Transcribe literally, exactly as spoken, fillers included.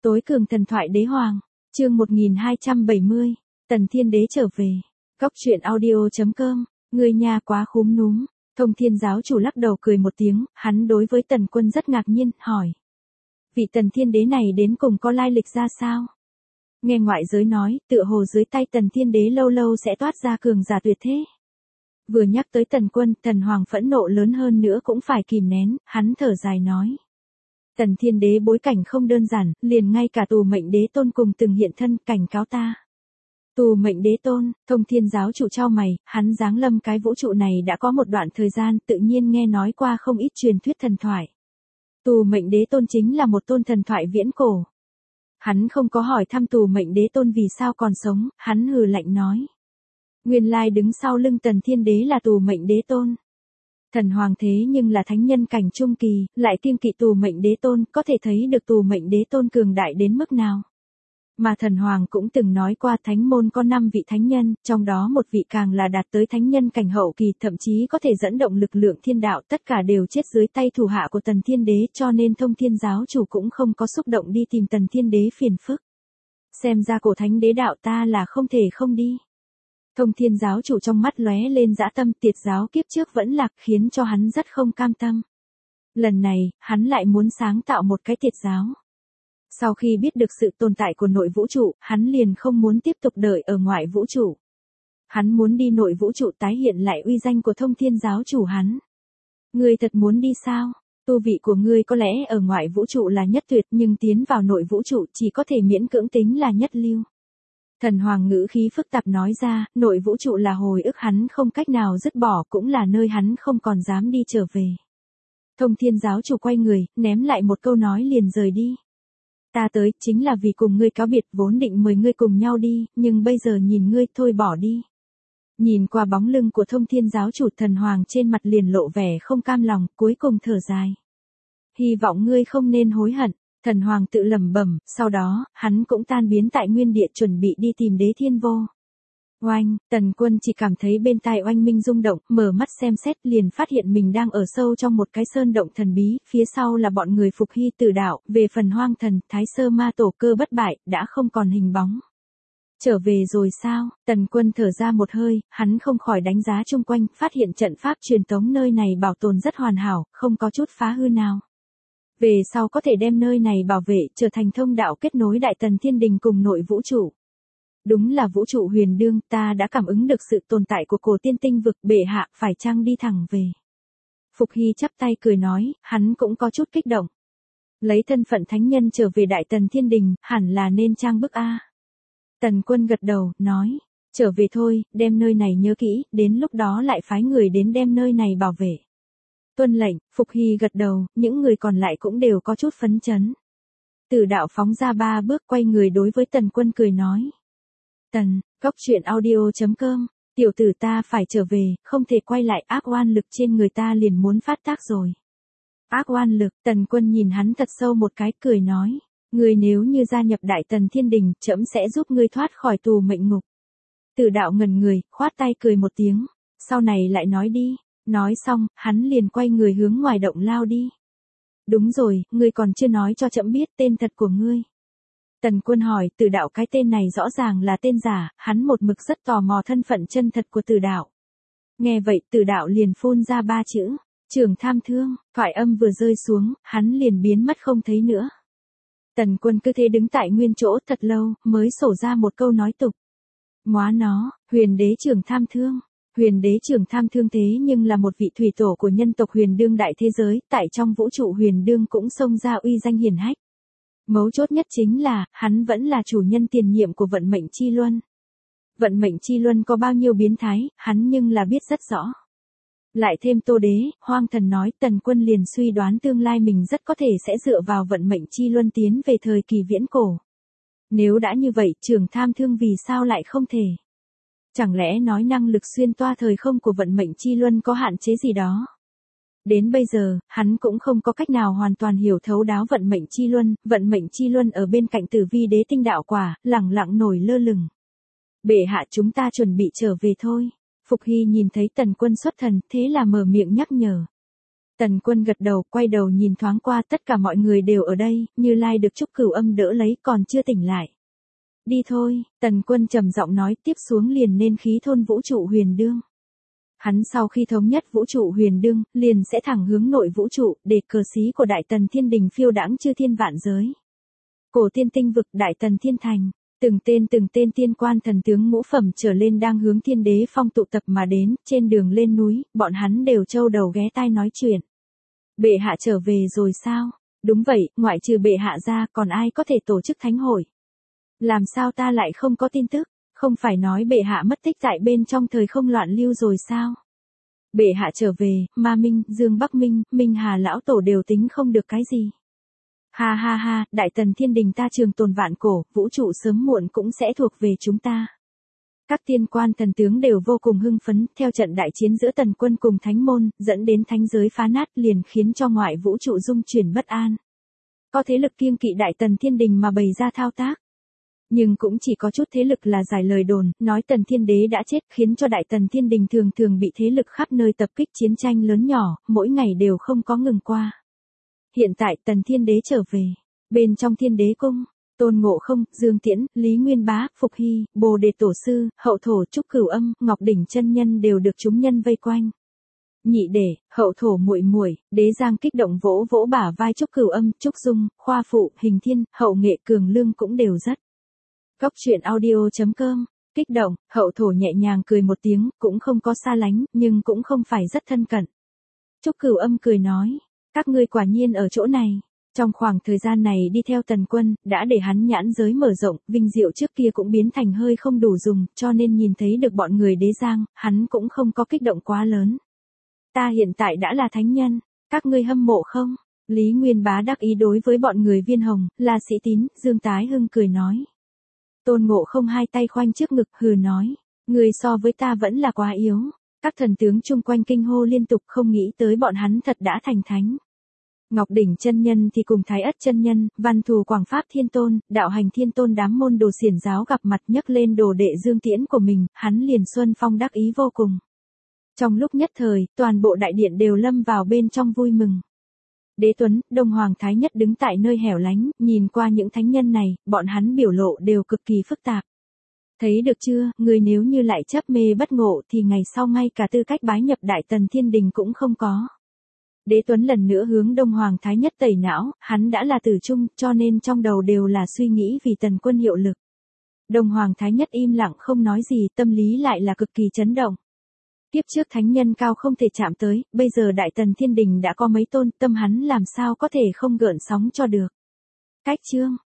Tối cường thần thoại đế hoàng, chương một nghìn hai trăm bảy mươi, Tần Thiên Đế trở về. Cóc truyện audio chấm com, người nhà quá khúm núm. Thông Thiên giáo chủ lắc đầu cười một tiếng, hắn đối với Tần Quân rất ngạc nhiên, hỏi. Vị Tần Thiên Đế này đến cùng có lai lịch ra sao? Nghe ngoại giới nói, tựa hồ dưới tay Tần Thiên Đế lâu lâu sẽ toát ra cường giả tuyệt thế. Vừa nhắc tới Tần Quân, Tần Hoàng phẫn nộ lớn hơn nữa cũng phải kìm nén, hắn thở dài nói. Tần Thiên Đế bối cảnh không đơn giản, liền ngay cả Tù Mệnh Đế Tôn cùng từng hiện thân cảnh cáo ta. Tù Mệnh Đế Tôn, Thông Thiên giáo chủ trao mày, hắn giáng lâm cái vũ trụ này đã có một đoạn thời gian, tự nhiên nghe nói qua không ít truyền thuyết thần thoại. Tù Mệnh Đế Tôn chính là một tôn thần thoại viễn cổ. Hắn không có hỏi thăm Tù Mệnh Đế Tôn vì sao còn sống, hắn hừ lạnh nói. Nguyên lai đứng sau lưng Tần Thiên Đế là Tù Mệnh Đế Tôn. Thần Hoàng thế nhưng là thánh nhân cảnh trung kỳ, lại kiêng kỵ Tù Mệnh Đế Tôn, có thể thấy được Tù Mệnh Đế Tôn cường đại đến mức nào. Mà Thần Hoàng cũng từng nói qua thánh môn có năm vị thánh nhân, trong đó một vị càng là đạt tới thánh nhân cảnh hậu kỳ, thậm chí có thể dẫn động lực lượng thiên đạo, tất cả đều chết dưới tay thủ hạ của Tần Thiên Đế, cho nên Thông Thiên giáo chủ cũng không có xúc động đi tìm Tần Thiên Đế phiền phức. Xem ra cổ thánh đế đạo ta là không thể không đi. Thông Thiên giáo chủ trong mắt lóe lên dã tâm, tiệt giáo kiếp trước vẫn lạc khiến cho hắn rất không cam tâm. Lần này, hắn lại muốn sáng tạo một cái tiệt giáo. Sau khi biết được sự tồn tại của nội vũ trụ, hắn liền không muốn tiếp tục đợi ở ngoại vũ trụ. Hắn muốn đi nội vũ trụ tái hiện lại uy danh của Thông Thiên giáo chủ hắn. Ngươi thật muốn đi sao? Tu vị của ngươi có lẽ ở ngoại vũ trụ là nhất tuyệt, nhưng tiến vào nội vũ trụ chỉ có thể miễn cưỡng tính là nhất lưu. Thần Hoàng ngữ khí phức tạp nói ra, nội vũ trụ là hồi ức hắn không cách nào dứt bỏ, cũng là nơi hắn không còn dám đi trở về. Thông Thiên giáo chủ quay người, ném lại một câu nói liền rời đi. Ta tới, chính là vì cùng ngươi cáo biệt, vốn định mời ngươi cùng nhau đi, nhưng bây giờ nhìn ngươi thôi bỏ đi. Nhìn qua bóng lưng của Thông Thiên giáo chủ, Thần Hoàng trên mặt liền lộ vẻ không cam lòng, cuối cùng thở dài. Hy vọng ngươi không nên hối hận. Thần Hoàng tự lẩm bẩm, sau đó, hắn cũng tan biến tại nguyên địa chuẩn bị đi tìm Đế Thiên Vô. Oanh, Tần Quân chỉ cảm thấy bên tai oanh minh rung động, mở mắt xem xét liền phát hiện mình đang ở sâu trong một cái sơn động thần bí, phía sau là bọn người Phục Hy Tử Đạo, về phần Hoang Thần, Thái Sơ Ma Tổ Cơ bất bại, đã không còn hình bóng. Trở về rồi sao? Tần Quân thở ra một hơi, hắn không khỏi đánh giá chung quanh, phát hiện trận pháp truyền tống nơi này bảo tồn rất hoàn hảo, không có chút phá hư nào. Về sau có thể đem nơi này bảo vệ, trở thành thông đạo kết nối Đại Tần Thiên Đình cùng nội vũ trụ. Đúng là vũ trụ huyền đương, ta đã cảm ứng được sự tồn tại của cổ tiên tinh vực, bệ hạ phải chăng đi thẳng về. Phục Hy chắp tay cười nói, hắn cũng có chút kích động. Lấy thân phận thánh nhân trở về Đại Tần Thiên Đình, hẳn là nên trang bức a. Tần Quân gật đầu, nói, trở về thôi, đem nơi này nhớ kỹ, đến lúc đó lại phái người đến đem nơi này bảo vệ. Tuân lệnh, Phục Hy gật đầu, những người còn lại cũng đều có chút phấn chấn. Tử Đạo phóng ra ba bước quay người đối với Tần Quân cười nói. Tần, Cóc truyện audio chấm com, tiểu tử ta phải trở về, không thể quay lại, ác oan lực trên người ta liền muốn phát tác rồi. Ác oan lực, Tần Quân nhìn hắn thật sâu một cái, cười nói, ngươi nếu như gia nhập Đại Tần Thiên Đình, trẫm sẽ giúp ngươi thoát khỏi tù mệnh ngục. Tử Đạo ngẩn người, khoát tay cười một tiếng, sau này lại nói đi. Nói xong, hắn liền quay người hướng ngoài động lao đi. Đúng rồi, ngươi còn chưa nói cho trẫm biết tên thật của ngươi. Tần Quân hỏi, Tử Đạo cái tên này rõ ràng là tên giả, hắn một mực rất tò mò thân phận chân thật của Tử Đạo. Nghe vậy, Tử Đạo liền phun ra ba chữ, Trường Tham Thương, thoại âm vừa rơi xuống, hắn liền biến mất không thấy nữa. Tần Quân cứ thế đứng tại nguyên chỗ thật lâu, mới sổ ra một câu nói tục. Móa nó, Huyền Đế Trường Tham Thương. Huyền Đế Trường Tham Thương thế nhưng là một vị thủy tổ của nhân tộc huyền đương đại thế giới, tại trong vũ trụ huyền đương cũng xông ra uy danh hiển hách. Mấu chốt nhất chính là, hắn vẫn là chủ nhân tiền nhiệm của vận mệnh chi luân. Vận mệnh chi luân có bao nhiêu biến thái, hắn nhưng là biết rất rõ. Lại thêm Tô Đế, Hoang Thần nói, Tần Quân liền suy đoán tương lai mình rất có thể sẽ dựa vào vận mệnh chi luân tiến về thời kỳ viễn cổ. Nếu đã như vậy, Trường Tham Thương vì sao lại không thể? Chẳng lẽ nói năng lực xuyên toa thời không của vận mệnh chi luân có hạn chế gì đó? Đến bây giờ, hắn cũng không có cách nào hoàn toàn hiểu thấu đáo vận mệnh chi luân, vận mệnh chi luân ở bên cạnh Tử Vi Đế tinh đạo quả, lẳng lặng nổi lơ lửng. Bệ hạ, chúng ta chuẩn bị trở về thôi. Phục Hy nhìn thấy Tần Quân xuất thần, thế là mở miệng nhắc nhở. Tần Quân gật đầu, quay đầu nhìn thoáng qua, tất cả mọi người đều ở đây, Như Lai được Trúc Cửu Âm đỡ lấy, còn chưa tỉnh lại. Đi thôi, Tần Quân trầm giọng nói, tiếp xuống liền nên khí thôn vũ trụ huyền đương. Hắn sau khi thống nhất vũ trụ huyền đương, liền sẽ thẳng hướng nội vũ trụ, để cờ xí của Đại Tần Thiên Đình phiêu đãng chư thiên vạn giới. Cổ tiên tinh vực, Đại Tần Thiên Thành, từng tên từng tên tiên quan thần tướng ngũ phẩm trở lên đang hướng Thiên Đế Phong tụ tập mà đến, trên đường lên núi, bọn hắn đều châu đầu ghé tai nói chuyện. Bệ hạ trở về rồi sao? Đúng vậy, ngoại trừ bệ hạ ra, còn ai có thể tổ chức thánh hội? Làm sao ta lại không có tin tức? Không phải nói bệ hạ mất tích tại bên trong thời không loạn lưu rồi sao? Bệ hạ trở về, Ma Minh, Dương Bắc Minh, Minh Hà lão tổ đều tính không được cái gì. Ha ha ha, Đại Tần Thiên Đình ta trường tồn vạn cổ, vũ trụ sớm muộn cũng sẽ thuộc về chúng ta. Các tiên quan thần tướng đều vô cùng hưng phấn, theo trận đại chiến giữa Tần Quân cùng Thánh Môn, dẫn đến thánh giới phá nát liền khiến cho ngoại vũ trụ dung chuyển bất an. Có thế lực kiêng kỵ Đại Tần Thiên Đình mà bày ra thao tác. Nhưng cũng chỉ có chút thế lực là giải lời đồn, nói Tần Thiên Đế đã chết, khiến cho Đại Tần Thiên Đình thường thường bị thế lực khắp nơi tập kích, chiến tranh lớn nhỏ, mỗi ngày đều không có ngừng qua. Hiện tại Tần Thiên Đế trở về, bên trong Thiên Đế cung, Tôn Ngộ Không, Dương Tiễn, Lý Nguyên Bá, Phục Hy, Bồ Đề Tổ Sư, Hậu Thổ, Trúc Cửu Âm, Ngọc Đỉnh chân nhân đều được chúng nhân vây quanh. Nhị Đệ, Hậu Thổ muội muội, Đế Giang kích động vỗ vỗ bả vai Trúc Cửu Âm, Trúc Dung, Khoa Phụ, Hình Thiên, Hậu Nghệ Cường Lương cũng đều rất. Góc truyện audio chấm com, kích động, Hậu Thổ nhẹ nhàng cười một tiếng, cũng không có xa lánh, nhưng cũng không phải rất thân cận. Trúc Cửu Âm cười nói, các ngươi quả nhiên ở chỗ này. Trong khoảng thời gian này đi theo Tần Quân, đã để hắn nhãn giới mở rộng, vinh diệu trước kia cũng biến thành hơi không đủ dùng, cho nên nhìn thấy được bọn người Đế Giang, hắn cũng không có kích động quá lớn. Ta hiện tại đã là thánh nhân, các ngươi hâm mộ không? Lý Nguyên Bá đắc ý đối với bọn người Viên Hồng, La Sĩ Tín, Dương Tái Hưng cười nói. Tôn Ngộ Không hai tay khoanh trước ngực, hừ nói, người so với ta vẫn là quá yếu. Các thần tướng chung quanh kinh hô liên tục, không nghĩ tới bọn hắn thật đã thành thánh. Ngọc Đỉnh chân nhân thì cùng Thái Ất chân nhân, Văn Thù Quảng Pháp Thiên Tôn, Đạo Hành Thiên Tôn đám môn đồ xiển giáo gặp mặt nhấc lên đồ đệ Dương Tiễn của mình, hắn liền xuân phong đắc ý vô cùng. Trong lúc nhất thời, toàn bộ đại điện đều lâm vào bên trong vui mừng. Đế Tuấn, Đông Hoàng Thái Nhất đứng tại nơi hẻo lánh, nhìn qua những thánh nhân này, bọn hắn biểu lộ đều cực kỳ phức tạp. Thấy được chưa, người nếu như lại chấp mê bất ngộ thì ngày sau ngay cả tư cách bái nhập Đại Tần Thiên Đình cũng không có. Đế Tuấn lần nữa hướng Đông Hoàng Thái Nhất tẩy não, hắn đã là tử trung, cho nên trong đầu đều là suy nghĩ vì Tần Quân hiệu lực. Đông Hoàng Thái Nhất im lặng không nói gì, tâm lý lại là cực kỳ chấn động. Tiếp trước thánh nhân cao không thể chạm tới, bây giờ Đại Tần Thiên Đình đã có mấy tôn, tâm hắn làm sao có thể không gợn sóng cho được. Cách chương